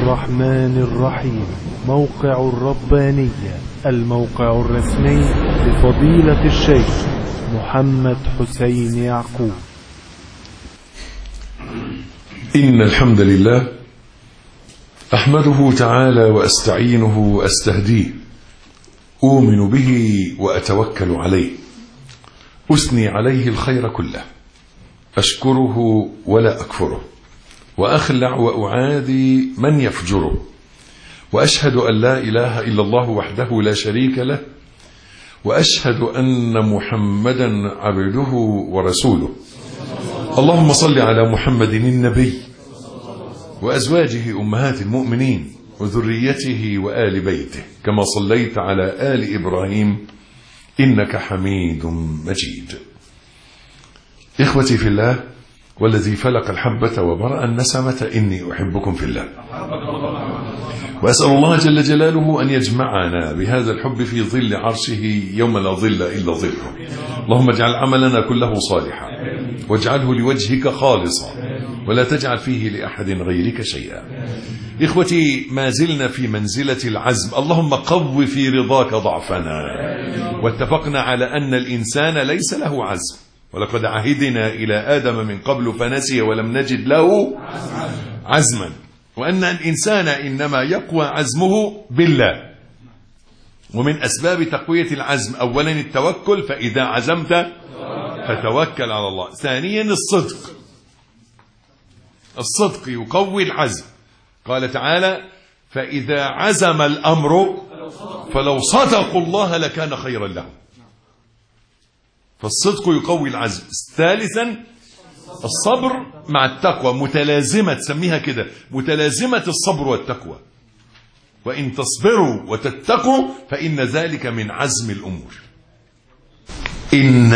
الرحمن الرحيم. موقع الربانية، الموقع الرسمي لفضيلة الشيخ محمد حسين يعقوب. إن الحمد لله أحمده تعالى وأستعينه وأستهديه، أؤمن به وأتوكل عليه، أثني عليه الخير كله، أشكره ولا أكفره، وأخلع وأعادي من يفجره، وأشهد أن لا إله إلا الله وحده لا شريك له، وأشهد أن محمدا عبده ورسوله. اللهم صل على محمد النبي وأزواجه أمهات المؤمنين وذريته وآل بيته، كما صليت على آل إبراهيم إنك حميد مجيد. إخوتي في الله، والذي فلق الحبة وبرأ النسمة، إني أحبكم في الله، وأسأل الله جل جلاله أن يجمعنا بهذا الحب في ظل عرشه يوم لا ظل إلا ظله. اللهم اجعل عملنا كله صالحا، واجعله لوجهك خالصا، ولا تجعل فيه لأحد غيرك شيئا. إخوتي، ما زلنا في منزلة العزم. اللهم قو في رضاك ضعفنا. واتفقنا على أن الإنسان ليس له عزم، ولقد عهدنا إلى آدم من قبل فنسي ولم نجد له عزما، وأن الإنسان إنما يقوى عزمه بالله. ومن أسباب تقوية العزم أولا التوكل، فإذا عزمت فتوكل على الله. ثانيا الصدق يقوي العزم. قال تعالى: فإذا عزم الأمر فلو صدقوا الله لكان خيرا لهم. فالصدق يقوي العزم. ثالثا الصبر مع التقوى، متلازمة، تسميها كده متلازمة الصبر والتقوى. وإن تصبروا وتتقوا فإن ذلك من عزم الأمور. إن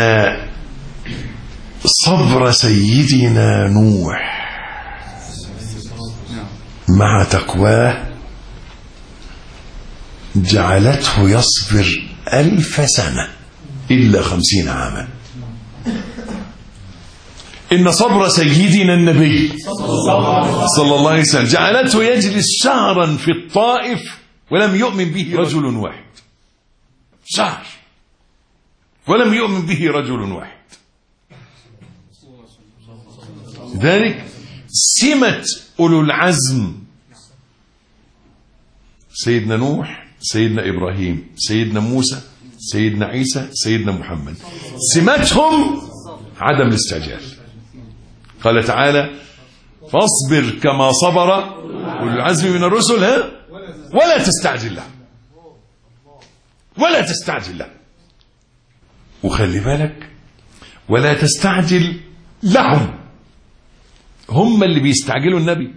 صبر سيدنا نوح مع تقواه جعلته يصبر 1000 سنة إلا 50 عاما. إن صبر سيدنا النبي صلى الله عليه وسلم جعلته يجلس شهرا في الطائف ولم يؤمن به رجل واحد. شهر ولم يؤمن به رجل واحد. ذلك سمة أولو العزم: سيدنا نوح، سيدنا إبراهيم، سيدنا موسى، سيدنا عيسى، سيدنا محمد. سمتهم عدم الاستعجال. قال تعالى: فاصبر كما صبر أولو العزم من الرسل ولا تستعجل له، ولا تستعجل له. وخلي بالك، ولا تستعجل لهم، هم اللي بيستعجلوا النبي.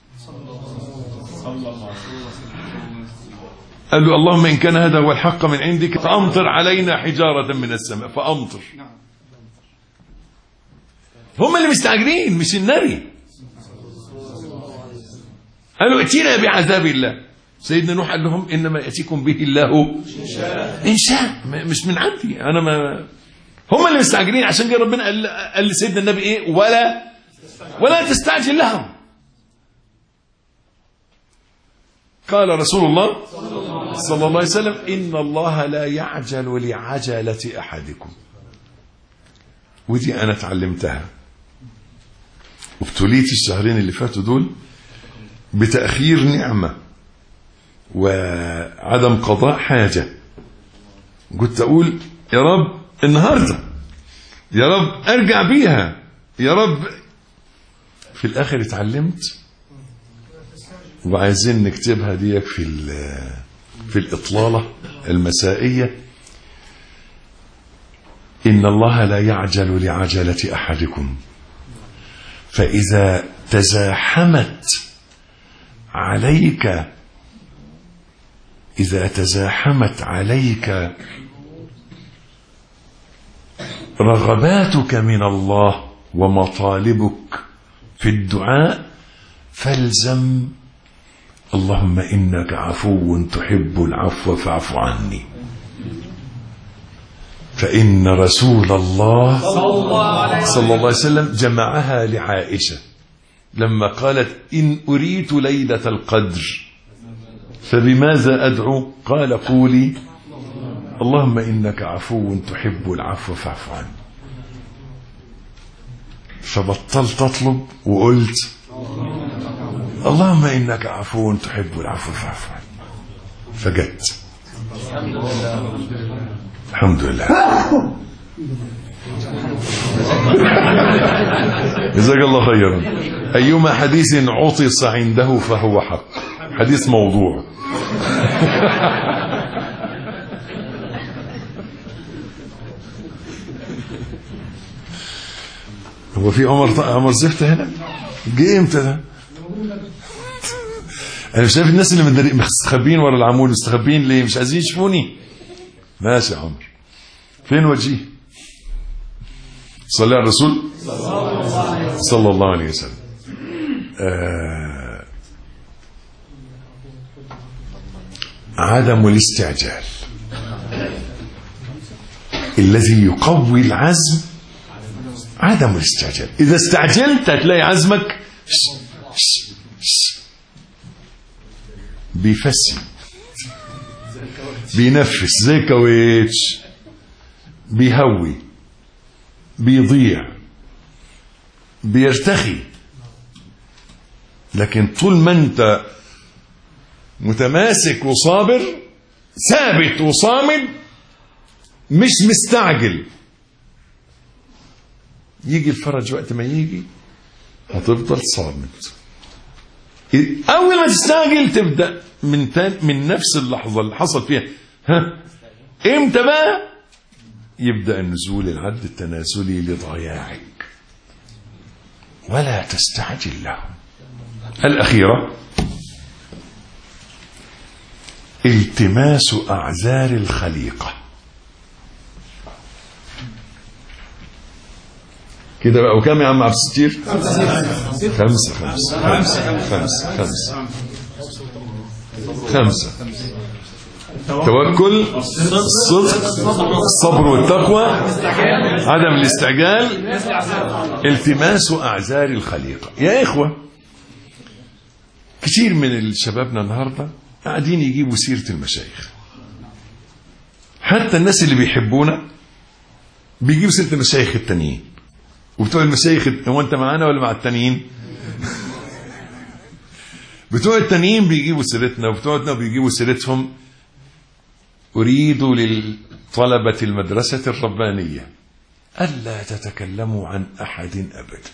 قال له: اللهم إن كان هذا هو الحق من عندك فأمطر علينا حجارة من السماء. فأمطر. هم اللي مستعجلين مش النبي. قالوا: ائتنا بعذاب الله. سيدنا نوح قال لهم: إنما يأتيكم به الله إن شاء، مش من عندي أنا. ما هم اللي مستعجلين. عشان كده ربنا قال لسيدنا النبي إيه؟ ولا تستعجل لهم. قال رسول الله صلى الله عليه وسلم: إن الله لا يعجل لعجلة أحدكم. ودي أنا تعلمتها، وابتليت الشهرين اللي فاتوا دول بتأخير نعمة وعدم قضاء حاجة. قلت أقول: يا رب النهاردة، يا رب أرجع بيها، يا رب. في الآخر اتعلمت، وعايزين نكتبها ديك في الإطلالة المسائية: إن الله لا يعجل لعجلة أحدكم، فإذا تزاحمت عليك رغباتك من الله ومطالبك في الدعاء فالزم: اللهم إنك عفو تحب العفو فاعف عني. فإن رسول الله صلى الله عليه وسلم جمعها لعائشة لما قالت إن أريت ليلة القدر فبماذا أدعو؟ قال قولي اللهم إنك عفو تحب العفو فاعف عني. فبطلت أطلب وقلت اللهم إنك عفو تحب العفو فاعف عني، فجت. الحمد لله. جزاك الله خيرا. أيما حديث عطس عنده فهو حق، حديث موضوع. هو في عمر زفت هنا؟ جه امتى ده؟ انا مش شايف الناس اللي مستخبين ورا العمود، مستخبين ليه؟ مش عايزين يشوفوني. ماشي يا عمر، فين وجهي؟ صلى على الرسول صلى الله عليه وسلم. عدم الاستعجال الذي يقوي العزم. عدم الاستعجال، إذا استعجلت هتلاقي عزمك بيفسي، بينفس زي كاويتش، بيهوي، بيضيع، بيرتخي. لكن طول ما انت متماسك وصابر، ثابت وصامد، مش مستعجل، يجي الفرج وقت ما يجي هتفضل صامد. اول ما تستعجل تبدا من نفس اللحظه اللي حصل فيها امتى بقى يبدا النزول العد التنازلي لضياعك، ولا تستعجل له. الاخيره التماس اعذار الخليقه. كده بقى وكم يا عم عبد الستير؟ 5 توكل، الصدق، الصبر والتقوى، عدم الاستعجال، التماس أعذار الخليقة. يا إخوة، كثير من شبابنا النهاردة قاعدين يجيبوا سيرة المشايخ، حتى الناس اللي بيحبونا بيجيبوا سيرة المشايخ التانيين، وبتوع المشايخ هو انت معانا ولا مع التانيين؟ بتوع التانيين بيجيبوا سيرتنا وبتوعنا بيجيبوا سيرتهم. أريد للطلبة المدرسة الربانية ألا تتكلموا عن أحد أبدا.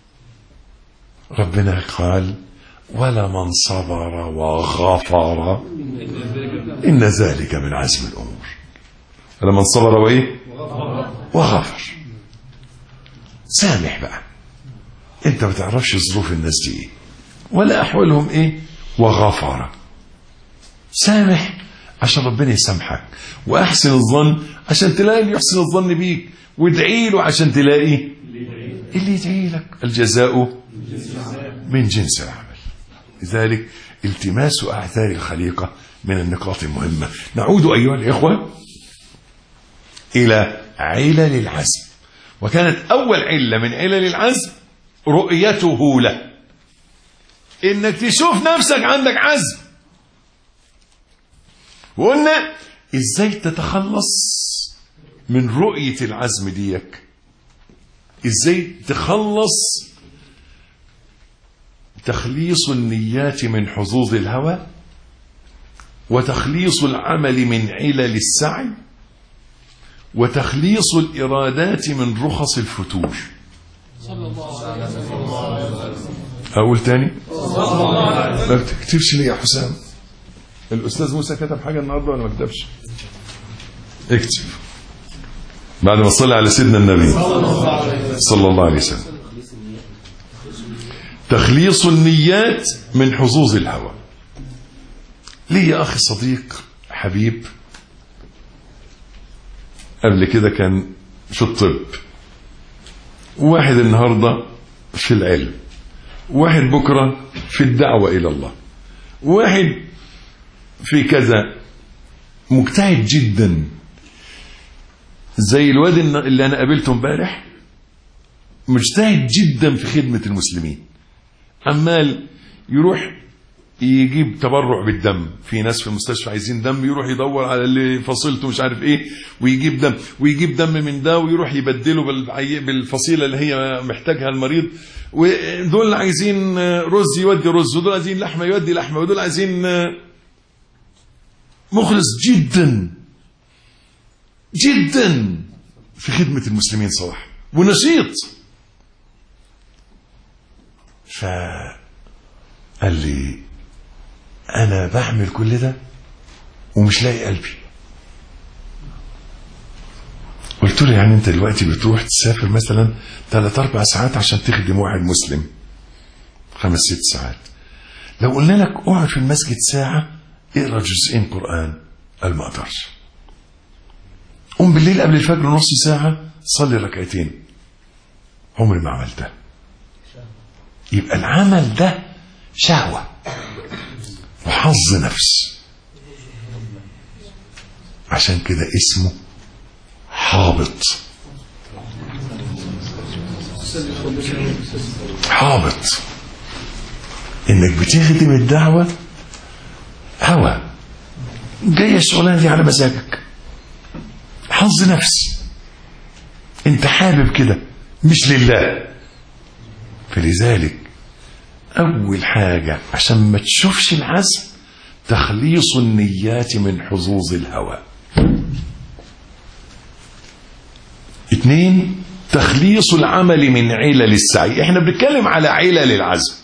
ربنا قال ولمن صبر وغفر إن ذلك من عزم الأمور. ولمن صبر وإيه؟ وغفر. سامح بقى، انت ما تعرفش ظروف الناس دي ايه ولا احوالهم ايه. وغفر، سامح عشان ربنا يسامحك، واحسن الظن عشان تلاقي اللي يحسن الظن بيك، وادعي له عشان تلاقي اللي يدعي لك. الجزاء من جنس العمل. لذلك التماس اعذار الخليقه من النقاط المهمه. نعود ايها الاخوه الى علل العزم، وكانت أول علة من علل العزم رؤيته له، إنك تشوف نفسك عندك عزم. وقلنا إزاي تتخلص من رؤية العزم ديك، إزاي تخلص تخليص النيات من حظوظ الهوى، وتخليص العمل من علل السعي، وتخليص الإرادات من رخص الفتور. أقول تاني؟ ما بتكتبش ليه يا حسام؟ الأستاذ موسى كتب حاجة النهاردة ولا ما كتبش؟ اكتب بعد ما صلى على سيدنا النبي صلى الله عليه وسلم. تخليص النيات من حظوظ الهوى. ليه يا أخي صديق حبيب قبل كده كان في الطب، واحد النهاردة في العلم، واحد بكرة في الدعوة إلى الله، واحد في كذا، مجتهد جدا زي الواد اللي أنا قابلته امبارح، مجتهد جدا في خدمة المسلمين. عمال يروح يجيب تبرع بالدم، في ناس في المستشفى عايزين دم، يروح يدور على اللي فصيلته مش عارف ايه ويجيب دم، ويجيب دم من ده ويروح يبدله بالفصيله اللي هي محتاجها المريض، ودول عايزين رز يودي رز، ودول عايزين لحمه يودي لحمه، ودول عايزين. مخلص جدا جدا في خدمه المسلمين صراحه ونشيط. فقال لي انا بعمل كل ده ومش لاقي قلبي. قلت له يعني انت دلوقتي بتروح تسافر مثلا 3-4 ساعات عشان تخدم واحد مسلم 5-6 ساعات، لو قلنا لك اقعد في المسجد ساعة اقرأ جزئين قرآن، قال ما اقدرش. قوم بالليل قبل الفجر نص ساعة صلي ركعتين، عمري ما عملتها. يبقى العمل ده شهوة وحظ نفس، عشان كده اسمه حابط. حابط انك بتخدم الدعوة هوى، جاية الشغلانة دي على مزاجك، حظ نفس، انت حابب كده مش لله. فلذلك اول حاجة عشان ما تشوفش العزم تخليص النيات من حظوظ الهوى. 2 تخليص العمل من علل السعي. احنا بنتكلم على علل العزم.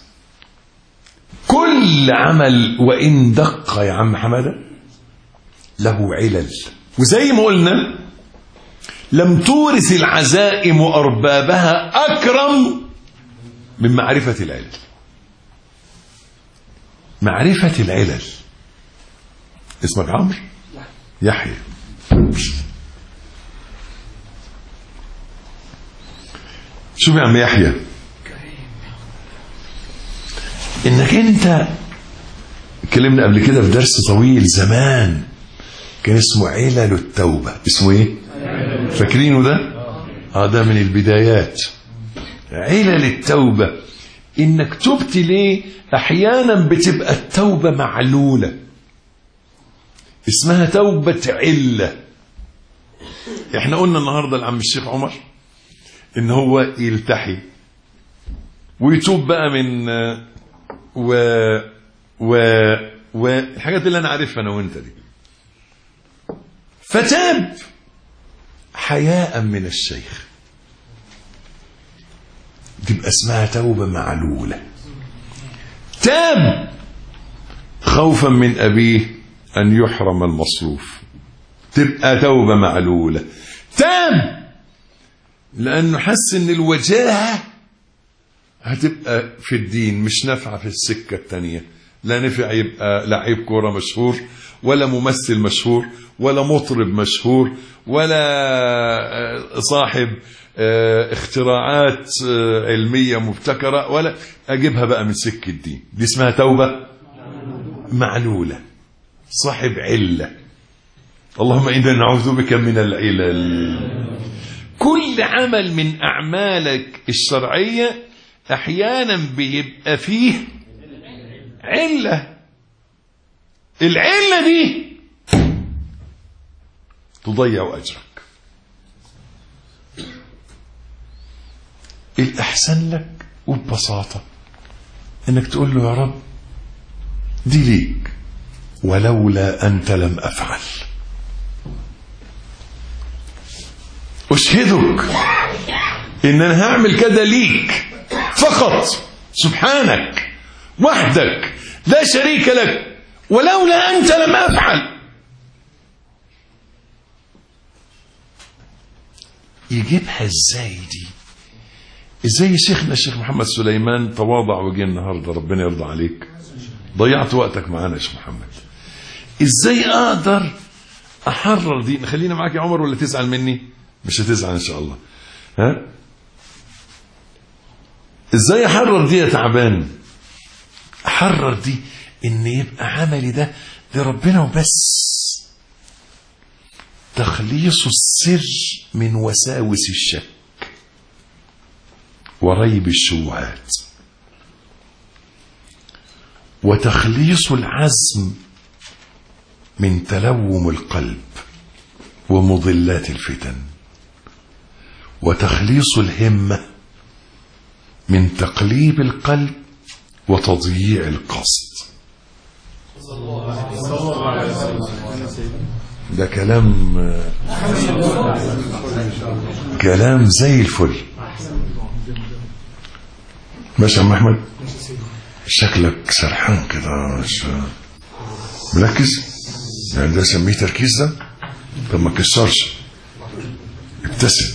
كل عمل وإن دق يا عم حمادة له علل، وزي ما قلنا لم تورث العزائم أربابها أكرم من معرفة العلل. معرفة العلل. اسمك عمرو؟ يحيى. شوف يا عم يحيى، انك انت اتكلمنا قبل كده في درس طويل زمان كان اسمه علل التوبة. اسمه ايه؟ فاكرينه ده؟ ده من البدايات. علل التوبة انك تبت ليه؟ احيانا بتبقى التوبة معلولة، اسمها توبة علة. احنا قلنا النهاردة لعم الشيخ عمر ان هو يلتحي ويتوب بقى من والحاجات اللي انا عارفها انا وانت دي. فتاب حياء من الشيخ، تبقى اسمها توبة معلولة. تاب خوفا من أبيه أن يحرم المصروف، تبقى توبة معلولة. تاب لأنه حس أن الوجاهة هتبقى في الدين مش نافعة في السكة التانية، لا نفع يبقى لعيب كورة مشهور ولا ممثل مشهور ولا مطرب مشهور ولا صاحب اختراعات علمية مبتكرة، ولا أجيبها بقى من سكة الدين. دي اسمها توبة معلولة، صاحب علة. اللهم إنا نعوذ بك من العلل. كل عمل من أعمالك الشرعية أحيانا بيبقى فيه علة، العلة دي تضيع أجرك. الأحسن لك وببساطة إنك تقول له يا رب دي ليك ولولا أنت لم أفعل. أشهدك إن أنا هعمل كده ليك فقط، سبحانك وحدك لا شريك لك، ولولا أنت لم أفعل. يجيبها ازاي دي؟ ازاي شيخنا الشيخ محمد سليمان تواضع وجه النهارده، ربنا يرضى عليك، ضيعت وقتك معانا يا شيخ محمد. ازاي اقدر احرر دي؟ خلينا معاك يا عمر ولا تزعل مني؟ مش هتزعل ان شاء الله. ها؟ ازاي احرر دي يا تعبان؟ احرر دي ان يبقى عملي ده لربنا وبس، تخليص السر من وساوس الشك وريب الشبهات. وتخليص العزم من تلوم القلب ومضلات الفتن، وتخليص الهمة من تقليب القلب وتضييع القصد. ده كلام زي الفل. ماشي يا عم احمد، شكلك سرحان كده، مش مركز يعني. ده سميه تركيز ده؟ طب ما تكسرش، ابتسم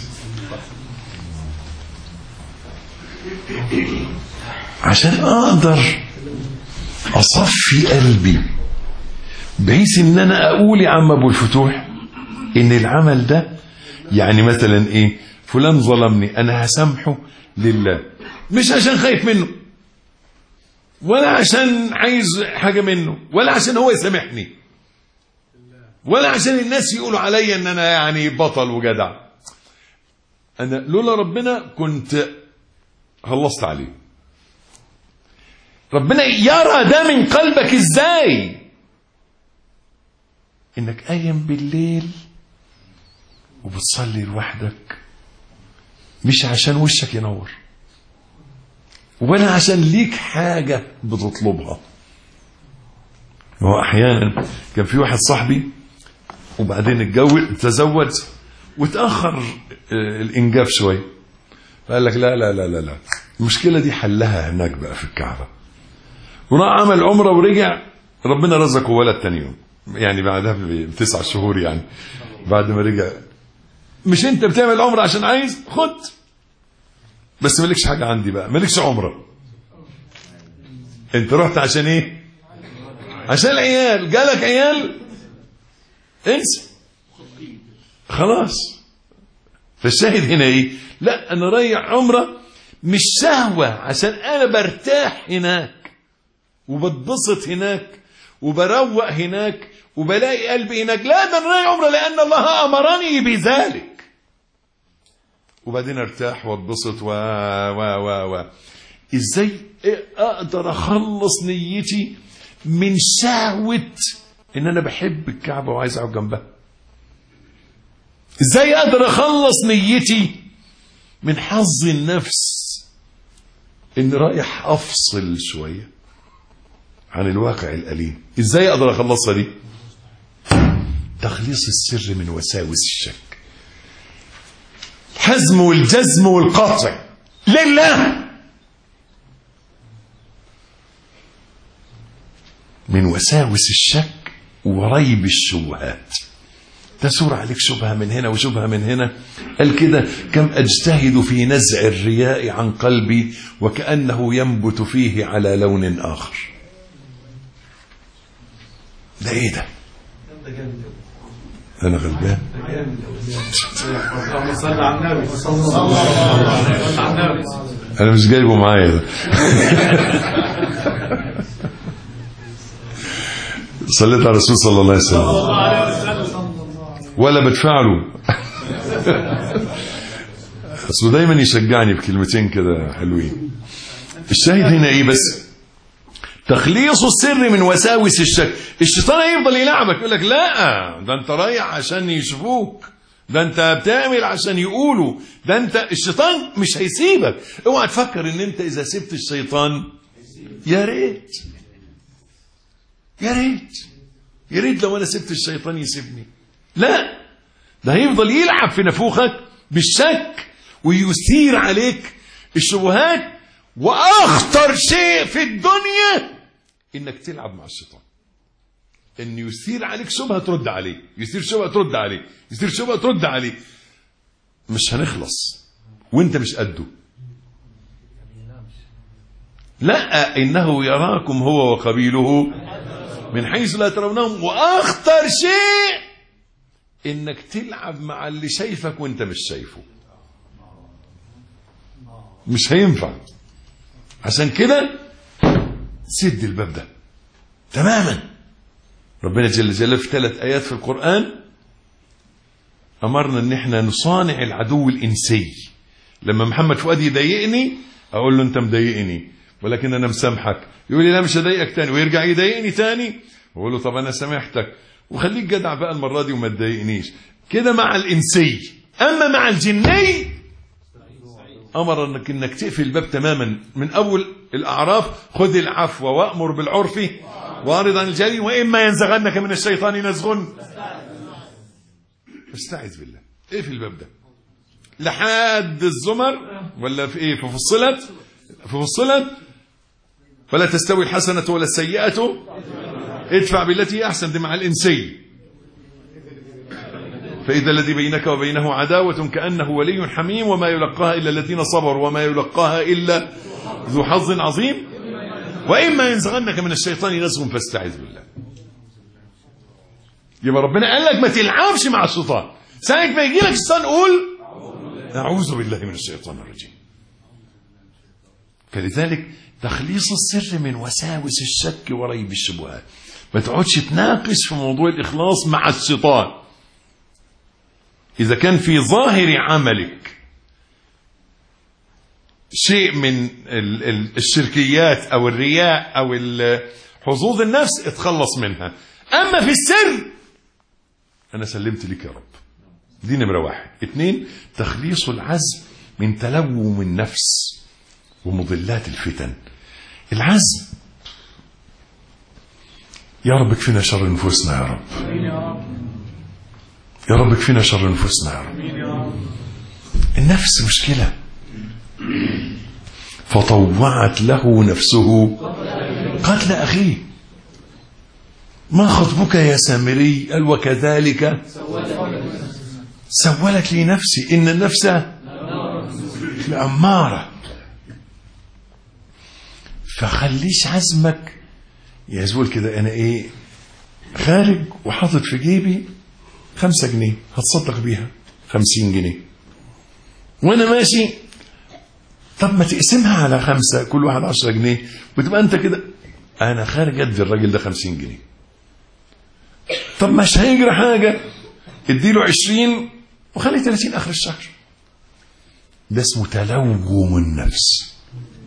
عشان اقدر اصفي قلبي، بحيث ان انا اقول يا عم ابو الفتوح ان العمل ده يعني مثلا ايه، فلان ظلمني انا هسامحه لله، مش عشان خايف منه ولا عشان عايز حاجة منه ولا عشان هو يسامحني ولا عشان الناس يقولوا عليا ان انا يعني بطل وجدع. انا لولا ربنا كنت خلصت عليه. ربنا يرى ده من قلبك ازاي؟ انك قايم بالليل وبتصلي لوحدك، مش عشان وشك ينور ولا عشان ليك حاجة بتطلبها. هو احيانا كان في واحد صاحبي وبعدين تزوج وتأخر الانجاب شوي، فقال لك لا لا لا لا لا، المشكلة دي حلها هناك بقى في الكعبة، وراح عمل عمره ورجع، ربنا رزقه ولد تاني يوم، يعني بعدها ب9 شهور يعني. بعد ما رجع، مش انت بتعمل عمره عشان عايز خد، بس مالكش حاجة عندي بقى، مالكش عمره. انت رحت عشان ايه؟ عشان العيال، جالك عيال انسى خلاص. فالشاهد هنا ايه؟ لا انا رايح عمره مش شهوة عشان انا برتاح هناك وبتبسط هناك وبروق هناك وبلاقي قلبي هناك، لا ده انا رايح عمره لان الله امرني بذلك، وبعدين ارتاح واتبسط و ازاي اقدر اخلص نيتي من شهوة ان انا بحب الكعبة وعايز اقعد جنبها؟ ازاي اقدر اخلص نيتي من حظ النفس ان رايح افصل شوية عن الواقع الأليم؟ ازاي اقدر اخلصها دي؟ تخليص السر من وساوس الشك، الحزم والجزم والقطع لله، من وساوس الشك وريب الشبهات. تثور عليك شبهة من هنا وشبهة من هنا، قال كده: كم أجتهد في نزع الرياء عن قلبي وكأنه ينبت فيه على لون آخر. ده ايه ده؟ انا غلبان. انا مش جايبه معايا ده. صليت على الرسول صلى الله عليه وسلم ولا بدفع له. اصله دايما يشجعني بكلمتين كده حلوين. الشاهد هنا ايه بس؟ تخليص السر من وساوس الشك. الشيطان هيفضل يلعبك، يقول لك لا ده انت رايح عشان يشوفوك، ده انت بتعمل عشان يقولوا، ده انت. الشيطان مش هيسيبك. اوعى تفكر ان انت اذا سبت الشيطان يا ريت يا ريت يا ريت لو انا سبت الشيطان يسيبني. لا، ده هيفضل يلعب في نفوخك بالشك ويثير عليك الشبهات. واخطر شيء في الدنيا انك تلعب مع الشيطان، ان يثير عليك شبهه ترد عليه، يثير شبهه ترد عليه، يثير شبهه ترد عليه. مش هنخلص وانت مش قده. لا، انه يراكم هو وقبيله من حيث لا ترونهم. واخطر شيء انك تلعب مع اللي شايفك وانت مش شايفه. مش هينفع. عشان كده سد الباب ده تماما. ربنا جل جلاله في 3 آيات في القرآن أمرنا ان احنا نصانع العدو الإنسي. لما محمد فؤاد يضايقني اقول له انت مضايقني، ولكن أنا مسامحك. يقول لي لا مش هضايقك تاني، ويرجع يضايقني تاني، وأقول له طب أنا سامحتك وخليك جدع بقى المرة دي وما تضايقنيش. كده مع الإنسي. أما مع الجني أمر أنك تقفل الباب تماما من أول الأعراف. خذ العفو وأمر بالعرف وأعرض عن الجاهلين وإما ينزغنك من الشيطان نزغ فاستعذ بالله. اقفل الباب ده لحد الزمر ولا في ايه، ففصلت ولا تستوي الحسنة ولا السيئة ادفع بالتي هي احسن. دي مع الانسي. فإذا الذي بينك وبينه عداوة كأنه ولي حميم وما يلقاها إلا الذين صبروا وما يلقاها إلا ذو حظ عظيم. وإما ينزغنك من الشيطان نزغ فاستعذ بالله. يبقى ربنا قال لك ما تلعبش مع الشيطان. ساعة ما يجي لك الشيطان قول أعوذ بالله من الشيطان الرجيم. فلذلك تخليص السر من وساوس الشك وريب الشبهات. ما تقعدش تناقش في موضوع الإخلاص مع الشيطان. إذا كان في ظاهر عملك شيء من الشركيات أو الرياء أو حظوظ النفس اتخلص منها. أما في السر أنا سلمت لك يا رب. دي نمرة 1. 2 تخليص العزم من تلوم النفس ومضلات الفتن. العزم يا رب اكفينا شر نفوسنا يا رب، يا رب اكفينا شر نفوسنا يا رب. النفس مشكلة. فطوعت له نفسه قتل أخيه. ما خطبك يا سامري؟ قال وكذلك سولت لي نفسي إن النفس لأمارة. فخليش عزمك يزول كده. أنا إيه خارج وحاطط في جيبي 5 جنيه هتصدق بيها 50 جنيه وأنا ماشي. طب ما تقسمها على 5 كل واحد 10 جنيه وتبقى أنت كده. أنا خارج أدي الراجل ده 50 جنيه. طب مش هيجري حاجة، اديله 20 وخلي 30 آخر الشهر. ده اسمه تلوم النفس.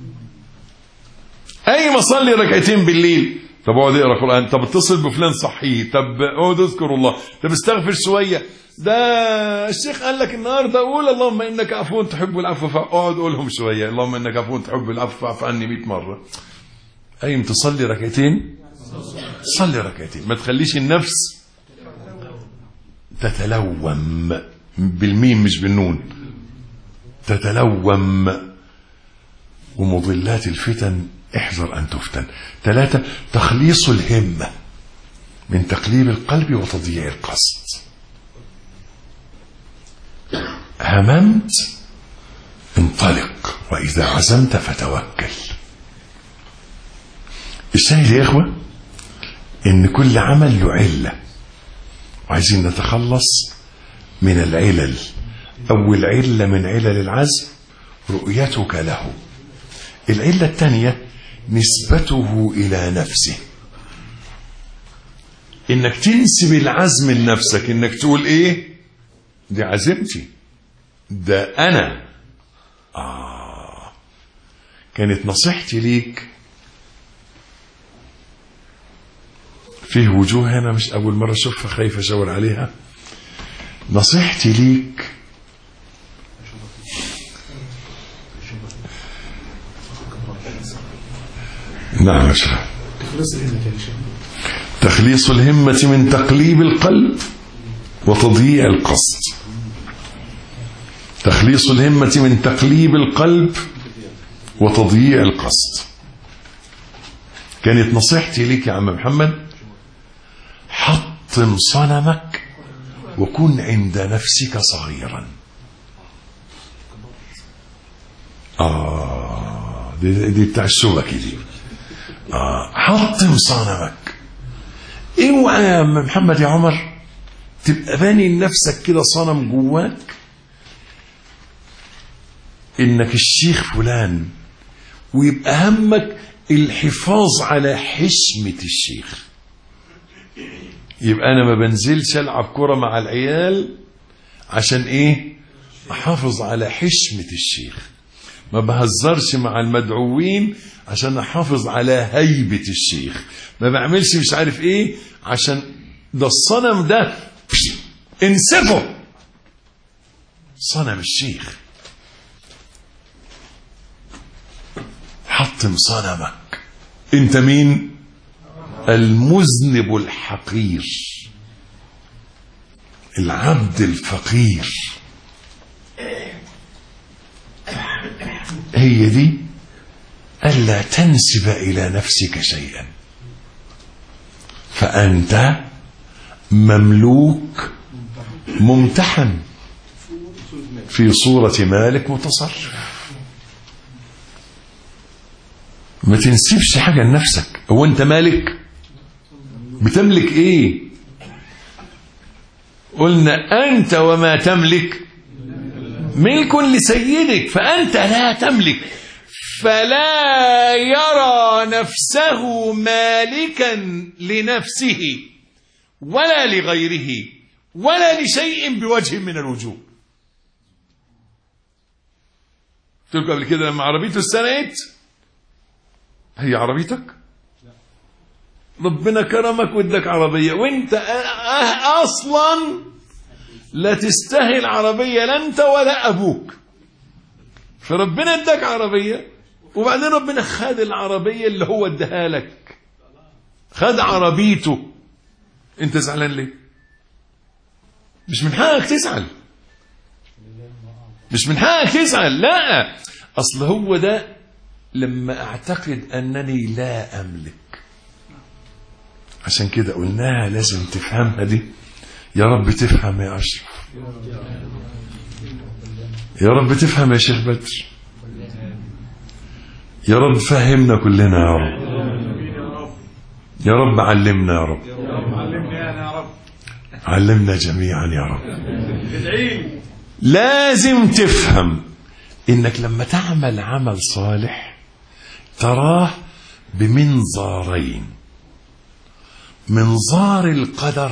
أي ما صلي ركعتين بالليل. طب اقعد اقرا قرآن. طب اتصل بفلان صحيه. طب اقعد اذكر الله. طب استغفر شوية. ده الشيخ قال لك النهارده قول اللهم انك عفو تحب العفو فاقعد قولهم شوية. اللهم انك عفو تحب العفو فاعف عني 100 مرة. أي تصلي ركعتين صلي ركعتين. ما تخليش النفس تتلوم بالميم مش بالنون. تتلوم. ومضلات الفتن احذر أن تفتن. 3 تخليص الهمة من تقليب القلب وتضييع القصد. هممت انطلق وإذا عزمت فتوكل. الشاهد يا إخوة إن كل عمل له علة وعايزين نتخلص من العلل. أول علة من علل العزم رؤيتك له. العلة الثانية نسبته إلى نفسه. إنك تنسب العزم لنفسك. إنك تقول إيه دي عزمتي ده أنا. كانت نصيحتي ليك فيه وجوه أنا مش أول مرة أشوفها خايف أشاور عليها. نصيحتي ليك نعم أشرح. تخليص الهمة من تقليب القلب وتضييع القصد. تخليص الهمة من تقليب القلب وتضييع القصد. كانت نصيحتي ليك يا عم محمد حطم صنمك وكن عند نفسك صغيرا. دي بتاع الشبكة دي. حطم صنمك. اوعى يا عم محمد يا عمر تبقى باني لنفسك كده صنم جواك انك الشيخ فلان ويبقى همك الحفاظ على حشمة الشيخ. يبقى انا ما بنزلش العب كرة مع العيال عشان ايه احافظ على حشمة الشيخ. ما بهزرش مع المدعوين عشان احافظ على هيبة الشيخ. ما بعملش مش عارف ايه عشان ده الصنم ده انسفه. صنم الشيخ. حطم صنمك. انت مين؟ المذنب الحقير، العبد الفقير. هي دي ألا تنسب إلى نفسك شيئا، فأنت مملوك ممتحن في صورة مالك متصرف. ما تنسبش حاجة لنفسك. هو أنت مالك؟ بتملك إيه؟ قلنا أنت وما تملك ملك لسيدك، فأنت لا تملك، فلا يرى نفسه مالكا لنفسه ولا لغيره ولا لشيء بوجه من الوجوه. قلت لكم قبل كده لما عربيته استنقت، هي عربيتك؟ ربنا كرمك وادك عربية وانت اصلا لا تستاهل عربية لا انت ولا ابوك، فربنا اداك عربية وبعدين ربنا خد العربية اللي هو اداها لك، خد عربيته. انت زعلان ليه؟ مش من حقك تزعل، مش من حقك تزعل. لا، اصل هو ده لما اعتقد انني لا املك. عشان كده قلناها لازم تفهمها دي. يا رب تفهم يا اشرف، يا رب تفهم يا شيخ بدر، يا رب فهمنا كلنا يا رب، يا رب علمنا يا رب، علمنا جميعا يا رب. لازم تفهم انك لما تعمل عمل صالح تراه بمنظارين: منظار القدر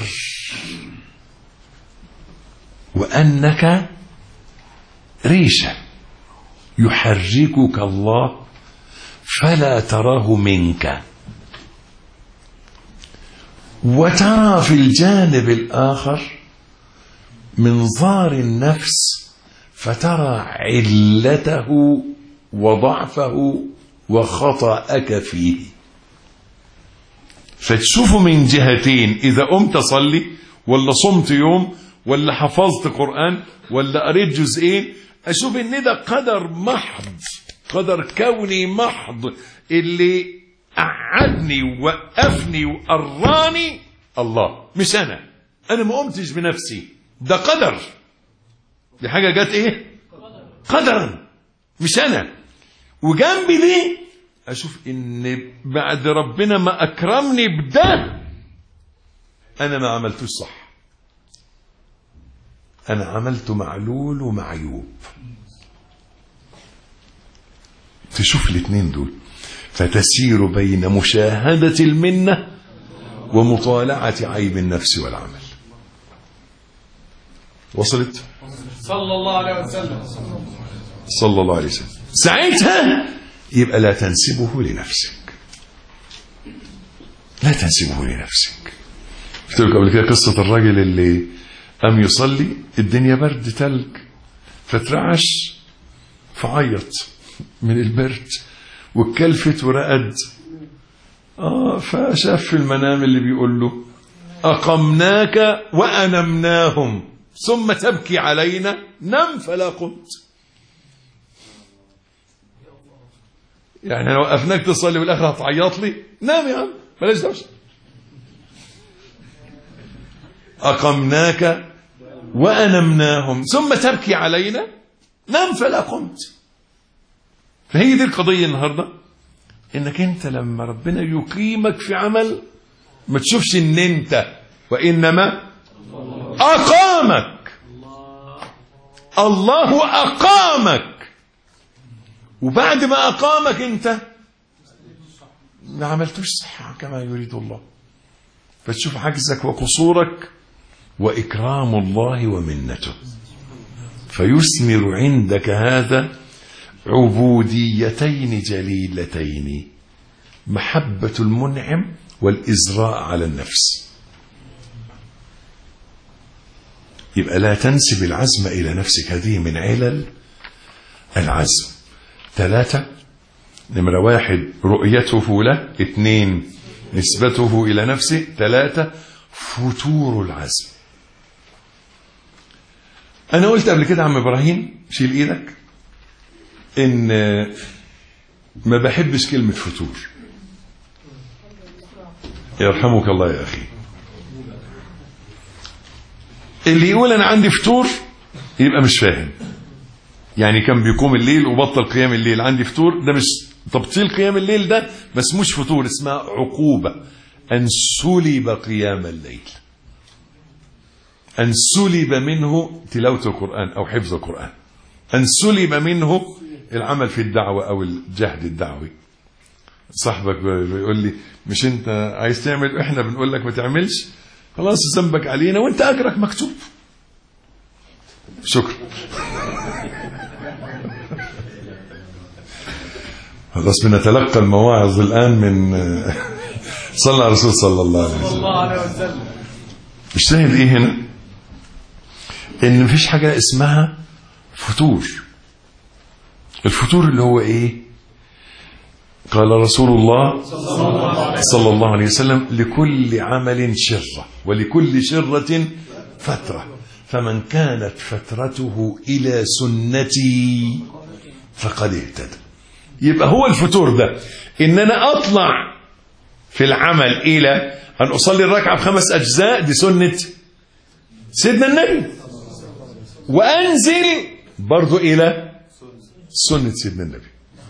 وأنك ريشة يحركك الله فلا تراه منك، وترى في الجانب الآخر منظار النفس فترى علته وضعفه وخطأك فيه، فتشوفه من جهتين. إذا قمت صلي ولا صمت يوم ولا حفظت قرآن ولا قريت جزئين، أشوف إن ده قدر محض، قدر كوني محض، اللي قعدني ووقفني وقراني الله، مش أنا ما قمتش بنفسي، ده قدر، دي حاجة جت إيه؟ قدرا، مش أنا. وجنبي دي أشوف إن بعد ربنا ما أكرمني بده أنا ما عملتوش صح، أنا عملت معلول ومعيوب. تشوف الاثنين دول فتسير بين مشاهدة المنة ومطالعة عيب النفس والعمل. وصلت؟ صلى الله عليه وسلم. صلى الله عليه وسلم. ساعتها يبقى لا تنسبه لنفسك، لا تنسبه لنفسك. قلت لك قبل كده قصة الراجل اللي قام يصلي، الدنيا برد تلج، فترعش فعيط من البرد واتكلفت ورقد. فشاف في المنام اللي بيقول له: أقمناك وأنمناهم ثم تبكي علينا، نم فلا قمت. يعني لو وقفناك تصلي بالاخر هتعيط لي؟ نام يا عم، بلاش دوشه. أقمناك وأنمناهم ثم تبكي علينا، نام فلا قمت. فهي دي القضية النهاردة، انك انت لما ربنا يقيمك في عمل ما تشوفش ان انت، وانما اقامك الله، اقامك، وبعد ما اقامك انت ما عملتوش صح كما يريد الله، فتشوف عجزك وقصورك وإكرام الله ومنته، فيثمر عندك هذا عبوديتين جليلتين: محبة المنعم والإزراء على النفس. يبقى لا تنسب العزم إلى نفسك، هذه من علل العزم. 3: نمرة 1 رؤيته له. 2 نسبته إلى نفسه. 3 فتور العزم. أنا قلت قبل كده عم إبراهيم شيل إيدك إن ما بحبش كلمة فتور. يرحمك الله يا أخي. اللي يقول أنا عندي فتور يبقى مش فاهم. يعني كان بيقوم الليل وبطل قيام الليل، عندي فتور، ده مش تبطيل قيام الليل، ده ما اسموش فتور، اسمها عقوبة. أن سلب قيام الليل، أن سلب منه تلاوة القرآن أو حفظ القرآن، أن سلب منه العمل في الدعوة أو الجهد الدعوي. صاحبك بيقول لي مش أنت عايز تعمل، إحنا بنقول لك ما تعملش، خلاص ذنبك علينا وأنت أجرك مكتوب. شكرا. خلاص بنتلقى المواعظ الآن من صلى على الرسول صلى الله عليه وسلم. الشاهد إيه هنا؟ إن مفيش حاجة اسمها فتور. الفتور اللي هو إيه؟ قال رسول الله صلى الله عليه وسلم: لكل عمل شرة ولكل شرة فترة، فمن كانت فترته إلى سنتي فقد اهتدى. يبقى هو الفتور ده إن أنا أطلع في العمل إلى أن أصلي الركعة ب5 أجزاء، دي سنة سيدنا النبي، وأنزل برضو إلى سنة سيدنا النبي.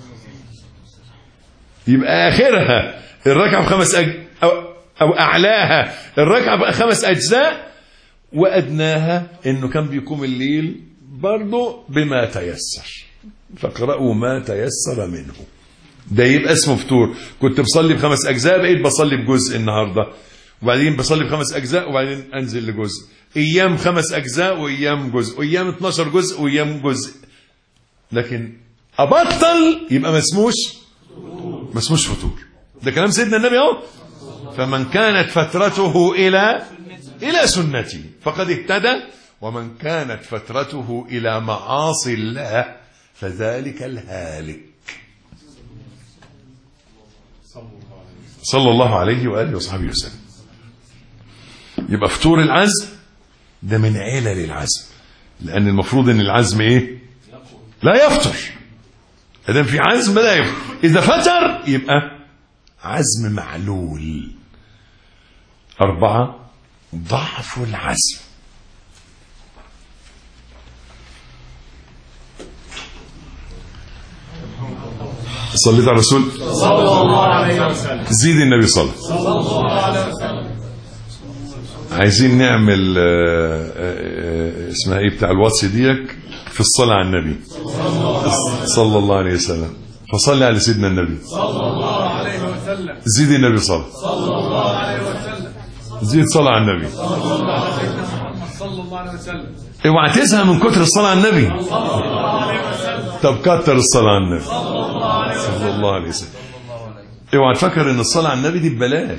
يبقى آخرها الركعة ب5 أو أعلاها الركعة ب5 أجزاء، وأدناها إنه كان بيقوم الليل برضو بما تيسر، فاقرأوا ما تيسر منه. ده يبقى اسمه فتور. كنت بصلي ب5 أجزاء، بقيت بصلي بجزء النهاردة، وبعدين بصلي ب5 أجزاء، وبعدين أنزل لجزء. أيام 5 أجزاء وأيام جزء، وأيام 12 جزء وأيام جزء. لكن أبطل يبقى ما اسموش فتور. ده كلام سيدنا النبي اهو. فمن كانت فترته إلى سنتي فقد اهتدى، ومن كانت فترته إلى معاصي الله فذلك الهالك. صلى الله عليه وآله وصحبه وسلم. يبقى فتور العزم ده من علل العزم، لأن المفروض أن العزم إيه؟ لا يفتر. إذا في عزم لا يفتر، إذا فتر يبقى عزم معلول. 4 ضعف العزم. صليت على الرسول صلى الله عليه وسلم. زيد النبي صلى الله عليه وسلم. عايزين نعمل اسمها ايه بتاع الواتس ديك في الصلاة على النبي صلى الله عليه وسلم. فصلي على سيدنا النبي صلى الله عليه وسلم. زيد النبي صلى الله عليه وسلم. زيد صلاة على النبي صلى الله عليه وسلم. اوعى تزهق من كتر الصلاة على النبي صلى الله عليه وسلم. طب كتر الصلاة على النبي صلى الله عليه وسلم. اوعى تفكر ان الصلاة على النبي دي ببلاش،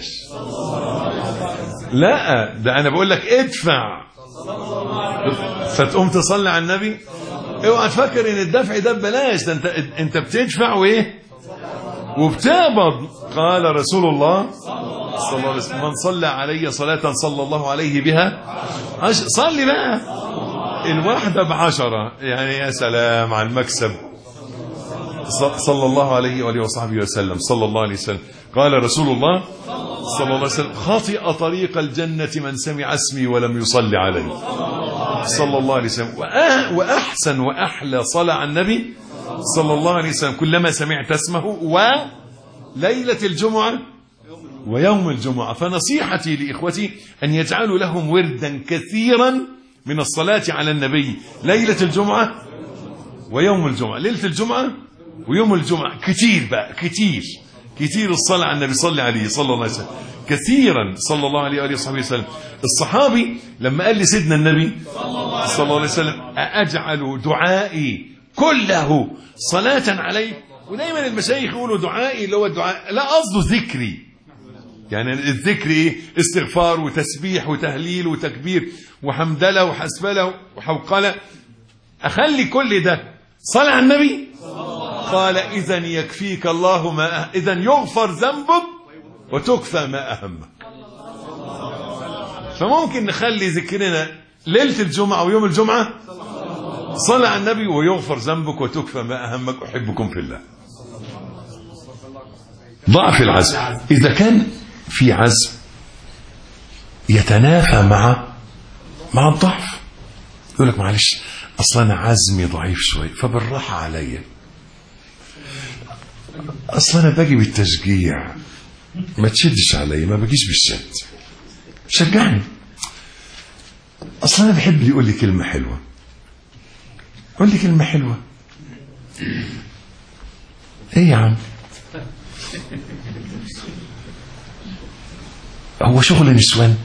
لا، ده انا بقول لك ادفع فتقوم تصلي على النبي. اوعى تفكر ان الدفع ده ببلاش، ده انت بتدفع وايه وبتقبض. قال رسول الله صلى الله عليه وسلم: من صلى علي صلاة صلى الله عليه بها صلي بقى الواحدة ب10، يعني يا سلام على المكسب. صلى الله عليه وآله وصحبه وسلم. صلى الله عليه وسلم. قال رسول الله صلى الله عليه وسلم: خطئ طريق الجنة من سمع اسمي ولم يصلي عليه. صلى الله عليه وسلم. وأحسن وأحلى صلاة على النبي صلى الله عليه وسلم كلما سمعت اسمه وليلة الجمعة ويوم الجمعة. فنصيحتي لإخوتي أن يجعلوا لهم وردا كثيرا من الصلاة على النبي ليلة الجمعة ويوم الجمعة. ليلة الجمعة ويوم الجمعة كتير بقى، كتير الصلاة على النبي. صلى عليه صلى الله عليه وسلم كثيرا صلى الله عليه وآله وصحبه وسلم. الصحابي لما قال لسيدنا النبي صلى الله عليه وسلم: أجعل دعائي كله صلاة عليه. ودايما المشايخ يقولوا دعائي اللي هو الدعاء، لا قصده ذكري. يعني الذكر ايه؟ استغفار وتسبيح وتهليل وتكبير وحمدلة وحسبلة وحوقلة. اخلي كل ده صلاة على النبي. قال إذن يكفيك الله ما إذن يغفر ذنبك وتكفى ما أهمك. فممكن نخلي ذكرنا ليلة الجمعة ويوم الجمعة صلاة على النبي ويغفر ذنبك وتكفى ما أهمك. أحبكم في الله. ضعف العزم، إذا كان في عزم يتنافى مع الضعف، يقول لك معلش أصلا أنا عزمي ضعيف شوي فبالراحة عليا، أصلا أنا باجي بالتشجيع ما تشدش عليا، ما باجيش بالشد، شجعني. أصلا أنا بحب اللي يقول لي كلمة حلوة، قول لي كلمة حلوة. إيه يا عم، هو شغل نسوان؟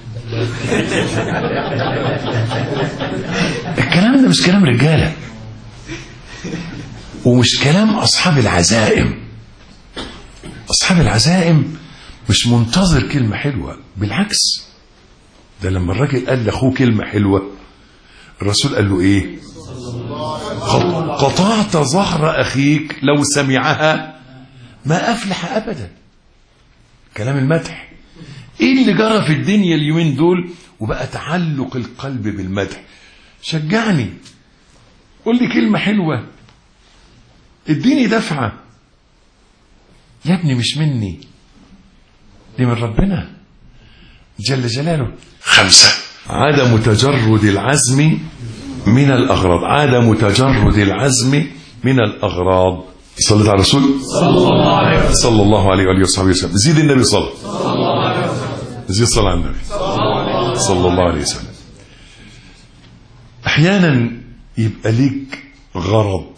الكلام ده مش كلام رجالة، ومش كلام أصحاب العزائم. أصحاب العزائم مش منتظر كلمة حلوة، بالعكس ده لما الراجل قال لأخوه كلمة حلوة الرسول قال له إيه؟ قطعت ظهر أخيك لو سمعها ما أفلح أبدا. كلام المدح. إيه اللي جرى في الدنيا اليومين دول وبقى تعلق القلب بالمدح؟ شجعني، قول لي كلمة حلوة، اديني دفعة. يا ابني مش مني، دي من ربنا جل جلاله. 5 عدم تجرد العزم من الأغراض. عدم تجرد العزم من الأغراض. صليت على الرسول صلى الله عليه وآله وصحبه وسلم. زيد النبي صلى الله عليه وسلم. زيد صلى على النبي صلى الله عليه وسلم. أحيانا يبقى ليك غرض،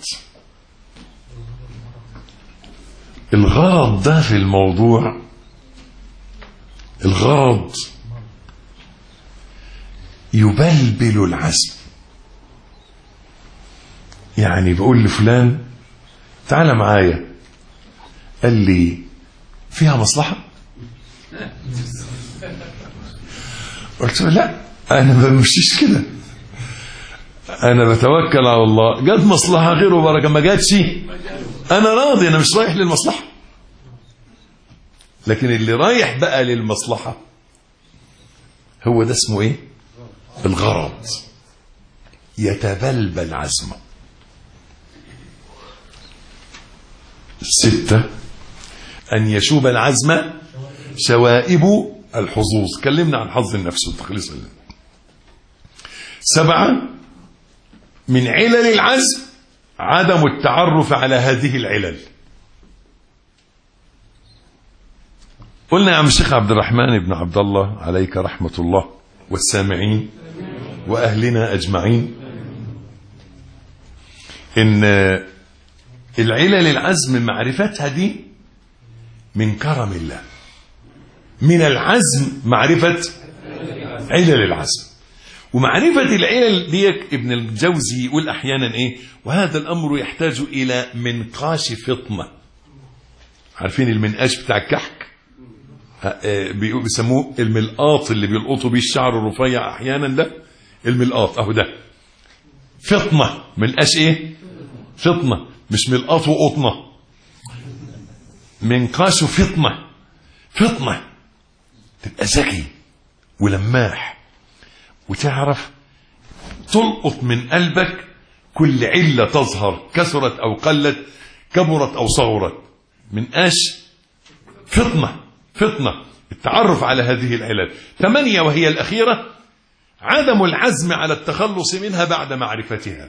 الغرض ده في الموضوع، الغرض يبلبل العزم. يعني بقول لفلان تعال معايا، قال لي فيها مصلحة؟ قلت له لا انا ما بمشيش كده، انا بتوكل على الله، جت مصلحة غير وبركة، ما جاتش انا راضي، انا مش رايح للمصلحة. لكن اللي رايح بقى للمصلحة هو ده اسمه ايه؟ الغرض. يتبلبل عزمه. 6 أن يشوب العزم شوائب الحظوظ. كلمنا عن حظ النفس والتخليص لله. 7 من علل العزم عدم التعرف على هذه العلل. قلنا يا عم الشيخ عبد الرحمن بن عبد الله عليك رحمة الله والسامعين وأهلنا أجمعين إن العلل العزم معرفتها دي من كرم الله. من العزم معرفة علل العزم، ومعرفة العلل ديك ابن الجوزي يقول أحيانا إيه؟ وهذا الأمر يحتاج إلى منقاش فطنة. عارفين المنقاش بتاع الكحك؟ بيسموه الملقاط اللي بيلقطوا بيه الشعر الرفيع أحيانا، ده الملقاط أهو ده فطنة. منقاش إيه؟ فطنة، مش ملقاط وقطنة. منقاش فطنة. فطنة تبقى ذكي ولماح وتعرف تلقط من قلبك كل علة تظهر، كثرت أو قلت، كبرت أو صغرت. منقاش فطنة. فطنة التعرف على هذه العلل. 8 وهي الأخيرة عدم العزم على التخلص منها بعد معرفتها.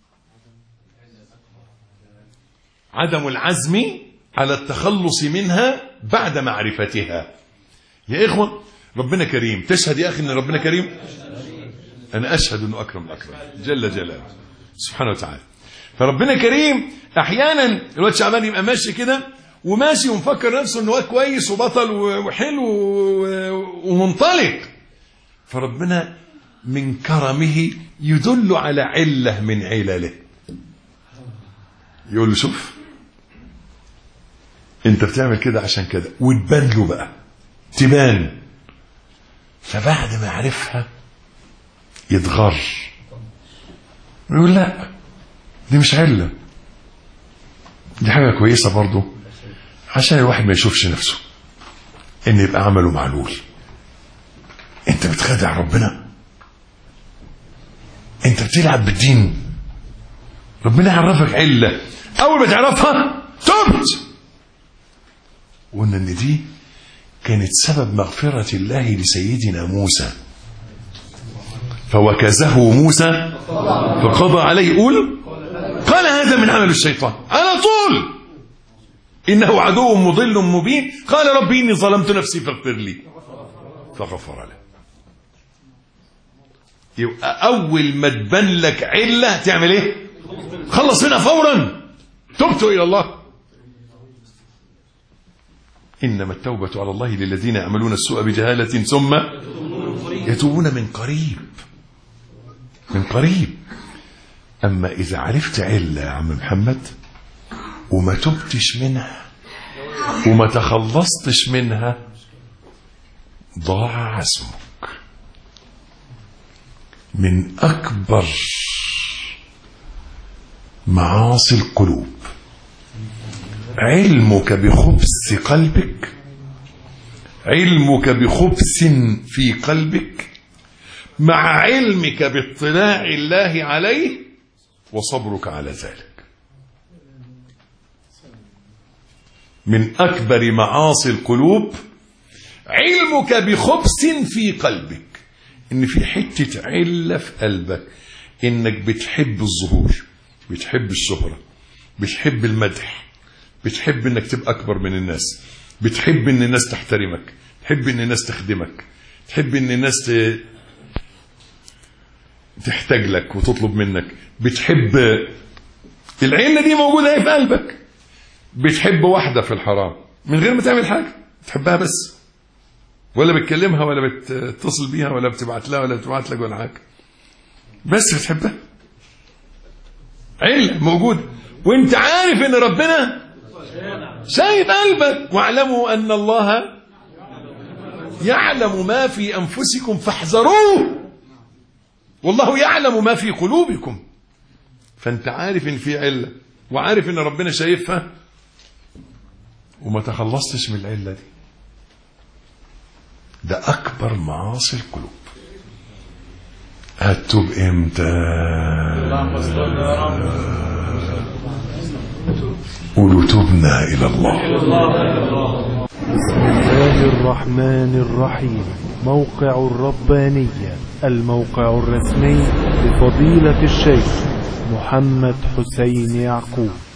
عدم العزم على التخلص منها بعد معرفتها. يا إخوة ربنا كريم. تشهد يا أخي أن ربنا كريم؟ أنا أشهد أنه أكرم الأكرم جل جلاله سبحانه وتعالى. فربنا كريم. أحيانا الواد شعبان يبقى ماشي كده وماشي ومفكر نفسه أنه كويس وبطل وحلو ومنطلق، فربنا من كرمه يدل على علة من علله. يقول له شوف انت بتعمل كده عشان كده، وتبان له بقى، تبان. فبعد ما عرفها يتغر، يقول لا دي مش علة، دي حاجة كويسة برضو عشان الواحد ما يشوفش نفسه ان يبقى عمله معلول. انت بتخدع ربنا، انت بتلعب بالدين. ربنا عرفك علة، اول ما تعرفها تبت. وقلنا ان دي كانت سبب مغفرة الله لسيدنا موسى، فوكزه موسى فقضى عليه. قال هذا من عمل الشيطان على طول، إنه عدو مضل مبين. قال ربي إني ظلمت نفسي فاغفر لي، فغفر له. يبقى أول ما تبان لك علة تعمل إيه؟ خلص منها فورا، تبت إلى الله. إنما التوبة على الله للذين يعملون السوء بجهالة ثم يتوبون من قريب، من قريب. أما إذا عرفت علة يا عم محمد وما تبتش منها وما تخلصتش منها، ضاع عزمك. من أكبر معاصي القلوب علمك بخبث قلبك، علمك بخبث في قلبك مع علمك باطلاع الله عليه وصبرك على ذلك. من أكبر معاصي القلوب علمك بخبث في قلبك، إن في حتة علة في قلبك، إنك بتحب الظهور، بتحب الشهرة، بتحب المدح، بتحب إنك تبقى أكبر من الناس، بتحب إن الناس تحترمك، تحب إن الناس تخدمك، تحب إن الناس تحتاج لك وتطلب منك، بتحب. العلة دي موجودة في قلبك. بتحب واحدة في الحرام من غير ما تعمل حاجة، تحبها بس، ولا بتكلمها ولا بتتصل بيها ولا بتبعت لها ولا بتبعت لك ولا حاجة، بس بتحبها. علة موجودة، وانت عارف ان ربنا شايف قلبك. واعلموا ان الله يعلم ما في انفسكم فاحذروه والله يعلم ما في قلوبكم. فانت عارف ان في علة وعارف ان ربنا شايفها وما تخلصتش من العلة دي، ده اكبر معاصي القلوب. هتوب امتى؟ قولوا تبنا الى الله. بسم الله الرحمن الرحيم. موقع الربانية، الموقع الرسمي لفضيلة الشيخ محمد حسين يعقوب.